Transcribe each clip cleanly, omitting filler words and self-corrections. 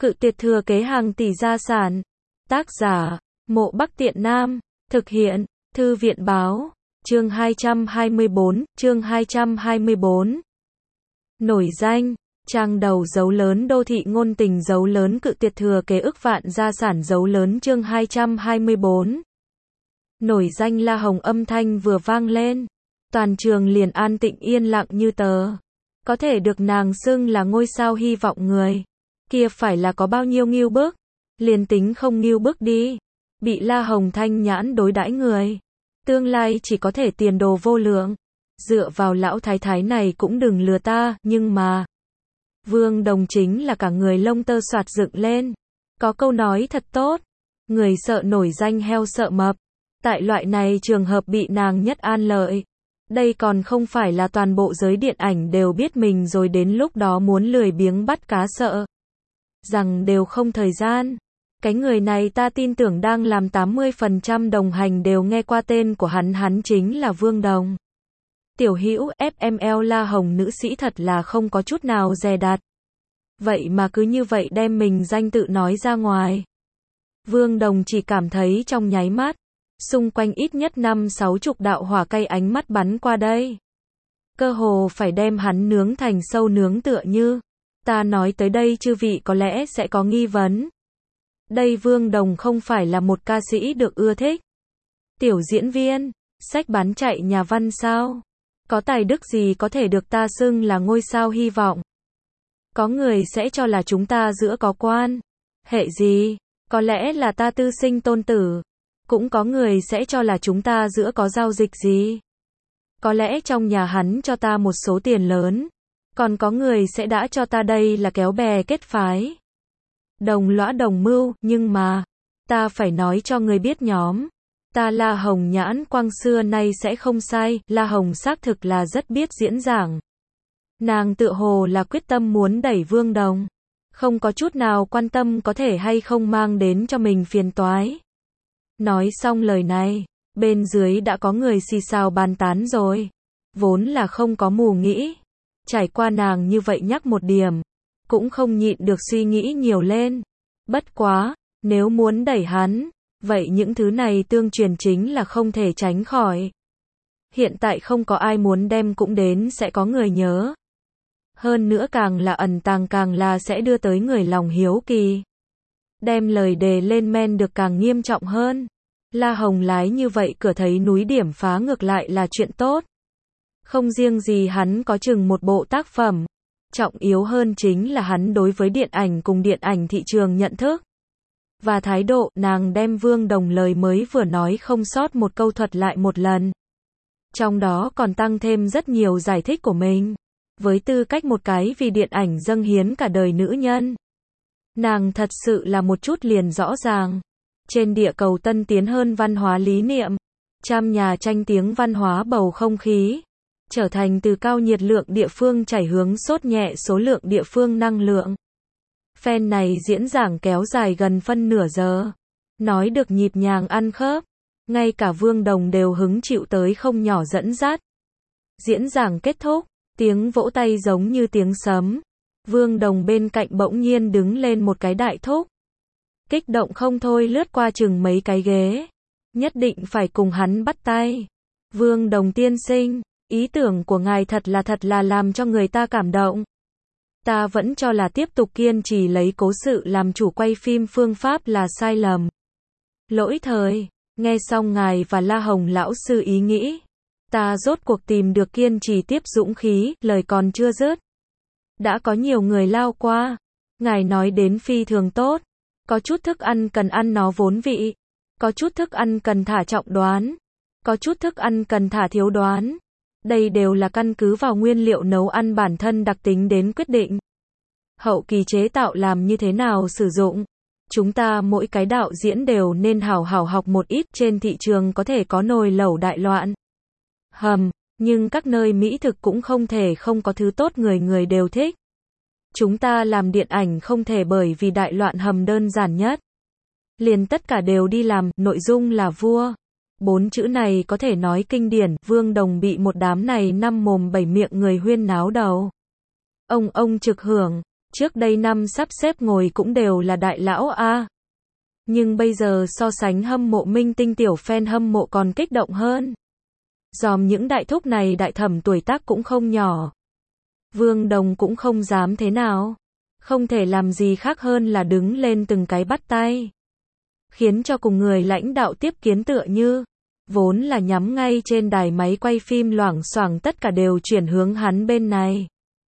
Cự tuyệt thừa kế hàng tỷ gia sản. Tác giả, Mộ Bắc Tiện Nam. Thực hiện, Thư viện báo. Chương 224. Nổi danh. Trang đầu dấu lớn đô thị ngôn tình dấu lớn cự tuyệt thừa kế ức vạn gia sản dấu lớn chương 224. Nổi danh La Hồng âm thanh vừa vang lên. Toàn trường liền an tĩnh yên lặng như tờ. Có thể được nàng xưng là ngôi sao hy vọng người. Kia phải là có bao nhiêu ngưu bức. Liền tính không ngưu bức đi. Bị La Hồng thanh nhãn đối đãi người. Tương lai chỉ có thể tiền đồ vô lượng. Dựa vào lão thái thái này cũng đừng lừa ta, nhưng mà. Vương Đồng chính là cả người lông tơ soạt dựng lên. Có câu nói thật tốt. Người sợ nổi danh heo sợ mập. Tại loại này trường hợp bị nàng nhất an lợi. Đây còn không phải là toàn bộ giới điện ảnh đều biết mình rồi đến lúc đó muốn lười biếng bắt cá sợ. Rằng đều không thời gian. Cái người này ta tin tưởng đang làm 80% đồng hành đều nghe qua tên của hắn chính là Vương Đồng. Tiểu hữu FML La Hồng nữ sĩ thật là không có chút nào dè đặt. Vậy mà cứ như vậy đem mình danh tự nói ra ngoài. Vương Đồng chỉ cảm thấy trong nháy mắt. Xung quanh ít nhất 50-60 đạo hỏa cây ánh mắt bắn qua đây. Cơ hồ phải đem hắn nướng thành sâu nướng tựa như. Ta nói tới đây chư vị có lẽ sẽ có nghi vấn. Đây Vương Đồng không phải là một ca sĩ được ưa thích. Tiểu diễn viên, sách bán chạy nhà văn sao? Có tài đức gì có thể được ta xưng là ngôi sao hy vọng? Có người sẽ cho là chúng ta giữa có quan hệ gì? Có lẽ là ta tư sinh tôn tử. Cũng có người sẽ cho là chúng ta giữa có giao dịch gì. Có lẽ trong nhà hắn cho ta một số tiền lớn. Còn có người sẽ đã cho ta đây là kéo bè kết phái. Đồng lõa đồng mưu, nhưng mà. Ta phải nói cho người biết nhóm. Ta La Hồng nhãn quang xưa nay sẽ không sai. La Hồng xác thực là rất biết diễn giảng. Nàng tựa hồ là quyết tâm muốn đẩy Vương Đồng. Không có chút nào quan tâm có thể hay không mang đến cho mình phiền toái. Nói xong lời này, bên dưới đã có người xì xào bàn tán rồi. Vốn là không có mù nghĩ. Trải qua nàng như vậy nhắc một điểm. Cũng không nhịn được suy nghĩ nhiều lên. Bất quá, nếu muốn đẩy hắn, vậy những thứ này tương truyền chính là không thể tránh khỏi. Hiện tại không có ai muốn đem cũng đến sẽ có người nhớ. Hơn nữa càng là ẩn tàng càng là sẽ đưa tới người lòng hiếu kỳ. Đem lời đề lên men được càng nghiêm trọng hơn. La Hồng lái như vậy cửa thấy núi điểm phá ngược lại là chuyện tốt. Không riêng gì hắn có chừng một bộ tác phẩm. Trọng yếu hơn chính là hắn đối với điện ảnh cùng điện ảnh thị trường nhận thức. Và thái độ, nàng đem Vương Đồng lời mới vừa nói không sót một câu thuật lại một lần. Trong đó còn tăng thêm rất nhiều giải thích của mình. Với tư cách một cái vì điện ảnh dâng hiến cả đời nữ nhân. Nàng thật sự là một chút liền rõ ràng. Trên địa cầu tân tiến hơn văn hóa lý niệm. Trăm nhà tranh tiếng văn hóa bầu không khí. Trở thành từ cao nhiệt lượng địa phương chảy hướng sốt nhẹ số lượng địa phương năng lượng. Phen này diễn giảng kéo dài gần phân nửa giờ. Nói được nhịp nhàng ăn khớp. Ngay cả Vương Đồng đều hứng chịu tới không nhỏ dẫn dắt. Diễn giảng kết thúc. Tiếng vỗ tay giống như tiếng sấm. Vương Đồng bên cạnh bỗng nhiên đứng lên một cái đại thúc. Kích động không thôi lướt qua chừng mấy cái ghế. Nhất định phải cùng hắn bắt tay. Vương Đồng tiên sinh, ý tưởng của ngài thật là làm cho người ta cảm động. Ta vẫn cho là tiếp tục kiên trì lấy cố sự làm chủ quay phim phương pháp là sai lầm. Lỗi thời, nghe xong ngài và La Hồng lão sư ý nghĩ. Ta rốt cuộc tìm được kiên trì tiếp dũng khí, lời còn chưa dứt. Đã có nhiều người lao qua. Ngài nói đến phi thường tốt. Có chút thức ăn cần ăn nó vốn vị. Có chút thức ăn cần thả trọng đoán. Có chút thức ăn cần thả thiếu đoán. Đây đều là căn cứ vào nguyên liệu nấu ăn bản thân đặc tính đến quyết định. Hậu kỳ chế tạo làm như thế nào sử dụng. Chúng ta mỗi cái đạo diễn đều nên hảo học một ít trên thị trường có thể có nồi lẩu đại loạn. Nhưng các nơi mỹ thực cũng không thể không có thứ tốt người đều thích. Chúng ta làm điện ảnh không thể bởi vì đại loạn hầm đơn giản nhất. Liền tất cả đều đi làm, nội dung là vua. 4 chữ này có thể nói kinh điển, Vương Đồng bị một đám này năm mồm bảy miệng người huyên náo đầu. Ông trực hưởng, Trước đây năm sắp xếp ngồi cũng đều là đại lão a. Nhưng bây giờ so sánh hâm mộ minh tinh tiểu fan hâm mộ còn kích động hơn. Dòm những đại thúc này đại thẩm tuổi tác cũng không nhỏ. Vương Đồng cũng không dám thế nào. Không thể làm gì khác hơn là đứng lên từng cái bắt tay. Khiến cho cùng người lãnh đạo tiếp kiến tựa như, vốn là nhắm ngay trên đài máy quay phim loảng xoảng tất cả đều chuyển hướng hắn bên này.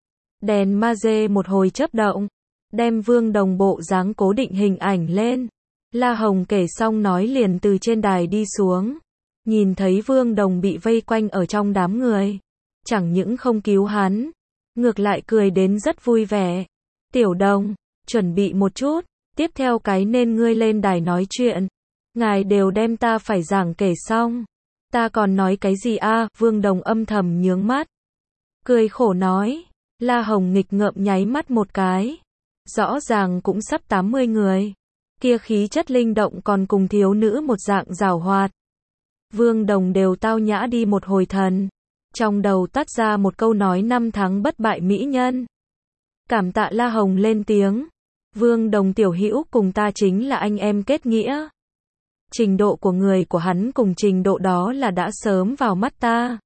Đèn maze một hồi chớp động, đem Vương Đồng bộ dáng cố định hình ảnh lên. La Hồng kể xong nói liền từ trên đài đi xuống. Nhìn thấy Vương Đồng bị vây quanh ở trong đám người. Chẳng những không cứu hắn, ngược lại cười đến rất vui vẻ. Tiểu Đồng, chuẩn bị một chút, tiếp theo cái nên ngươi lên đài nói chuyện. Ngài đều đem ta phải giảng kể xong. Ta còn nói cái gì a? Vương Đồng âm thầm nhướng mắt. Cười khổ nói. La Hồng nghịch ngợm nháy mắt một cái. Rõ ràng cũng sắp 80 người. Kia khí chất linh động còn cùng thiếu nữ một dạng giảo hoạt. Vương Đồng đều tao nhã đi một hồi thần. Trong đầu tắt ra một câu nói năm tháng bất bại mỹ nhân. Cảm tạ La Hồng lên tiếng. Vương Đồng tiểu hữu cùng ta chính là anh em kết nghĩa. Trình độ của người của hắn cùng trình độ đó là đã sớm vào mắt ta.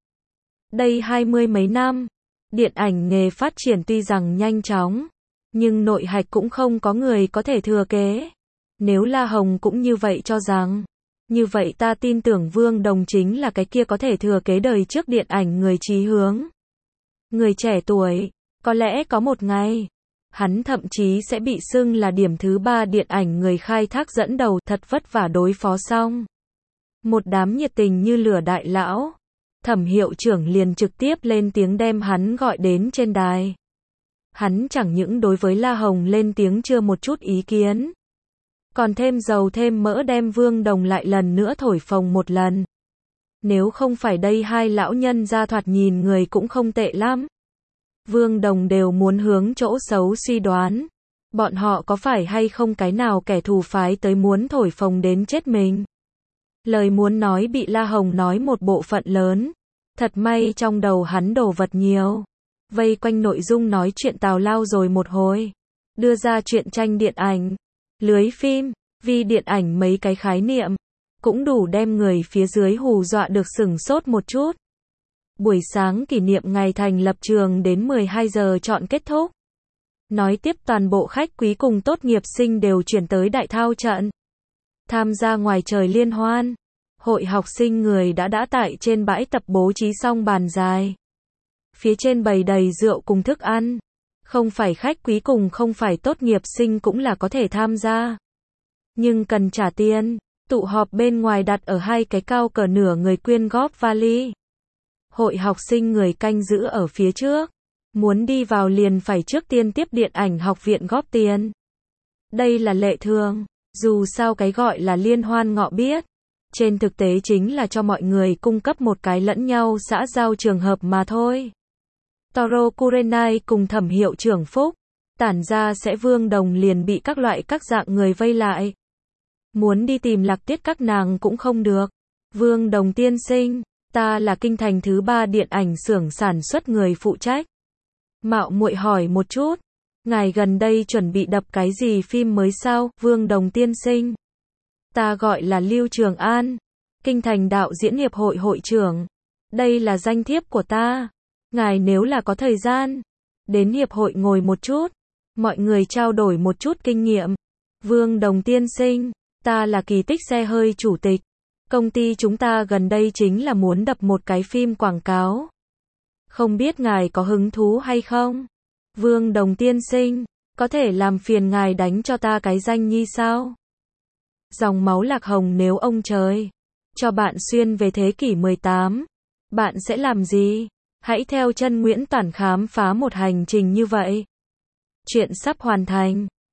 Đây 20 mấy năm, điện ảnh nghề phát triển tuy rằng nhanh chóng, nhưng nội hạch cũng không có người có thể thừa kế. Nếu La Hồng cũng như vậy cho rằng, như vậy ta tin tưởng Vương Đồng chính là cái kia có thể thừa kế đời trước điện ảnh người chí hướng. Người trẻ tuổi, có lẽ có một ngày, hắn thậm chí sẽ bị xưng là điểm thứ 3 điện ảnh người khai thác dẫn đầu, thật vất vả đối phó xong. Một đám nhiệt tình như lửa đại lão. Thẩm hiệu trưởng liền trực tiếp lên tiếng đem hắn gọi đến trên đài. Hắn chẳng những đối với La Hồng lên tiếng chưa một chút ý kiến. Còn thêm dầu thêm mỡ đem Vương Đồng lại lần nữa thổi phồng một lần. Nếu không phải đây hai lão nhân ra thoạt nhìn người cũng không tệ lắm. Vương Đồng đều muốn hướng chỗ xấu suy đoán. Bọn họ có phải hay không cái nào kẻ thù phái tới muốn thổi phồng đến chết mình. Lời muốn nói bị La Hồng nói một bộ phận lớn. Thật may trong đầu hắn đồ vật nhiều. Vây quanh nội dung nói chuyện tào lao rồi một hồi. Đưa ra chuyện tranh điện ảnh, lưới phim, vi điện ảnh mấy cái khái niệm. Cũng đủ đem người phía dưới hù dọa được sửng sốt một chút. Buổi sáng kỷ niệm ngày thành lập trường đến 12 giờ chọn kết thúc. Nói tiếp toàn bộ khách quý cùng tốt nghiệp sinh đều chuyển tới đại thao trận. Tham gia ngoài trời liên hoan. Hội học sinh người đã tại trên bãi tập bố trí xong bàn dài. Phía trên bày đầy rượu cùng thức ăn. Không phải khách quý cùng không phải tốt nghiệp sinh cũng là có thể tham gia. Nhưng cần trả tiền. Tụ họp bên ngoài đặt ở hai cái cao cỡ nửa người quyên góp vali. Hội học sinh người canh giữ ở phía trước. Muốn đi vào liền phải trước tiên tiếp điện ảnh học viện góp tiền. Đây là lệ thường. Dù sao cái gọi là liên hoan ngọ biết. Trên thực tế chính là cho mọi người cung cấp một cái lẫn nhau xã giao trường hợp mà thôi. Toro Kurenai cùng Thẩm hiệu trưởng Phúc. Tản ra sẽ Vương Đồng liền bị các loại các dạng người vây lại. Muốn đi tìm Lạc Tiết các nàng cũng không được. Vương Đồng tiên sinh, ta là kinh thành thứ 3 điện ảnh xưởng sản xuất người phụ trách. Mạo muội hỏi một chút, ngài gần đây chuẩn bị đập cái gì phim mới sao? Vương Đồng tiên sinh, ta gọi là Lưu Trường An, kinh thành đạo diễn hiệp hội hội trưởng. Đây là danh thiếp của ta. Ngài nếu là có thời gian, đến hiệp hội ngồi một chút, mọi người trao đổi một chút kinh nghiệm. Vương Đồng tiên sinh, ta là Kỳ Tích xe hơi chủ tịch. Công ty chúng ta gần đây chính là muốn đập một cái phim quảng cáo. Không biết ngài có hứng thú hay không? Vương Đồng tiên sinh, có thể làm phiền ngài đánh cho ta cái danh nhi sao? Dòng máu Lạc Hồng nếu ông trời cho bạn xuyên về thế kỷ 18, bạn sẽ làm gì? Hãy theo chân Nguyễn Toản khám phá một hành trình như vậy. Chuyện sắp hoàn thành.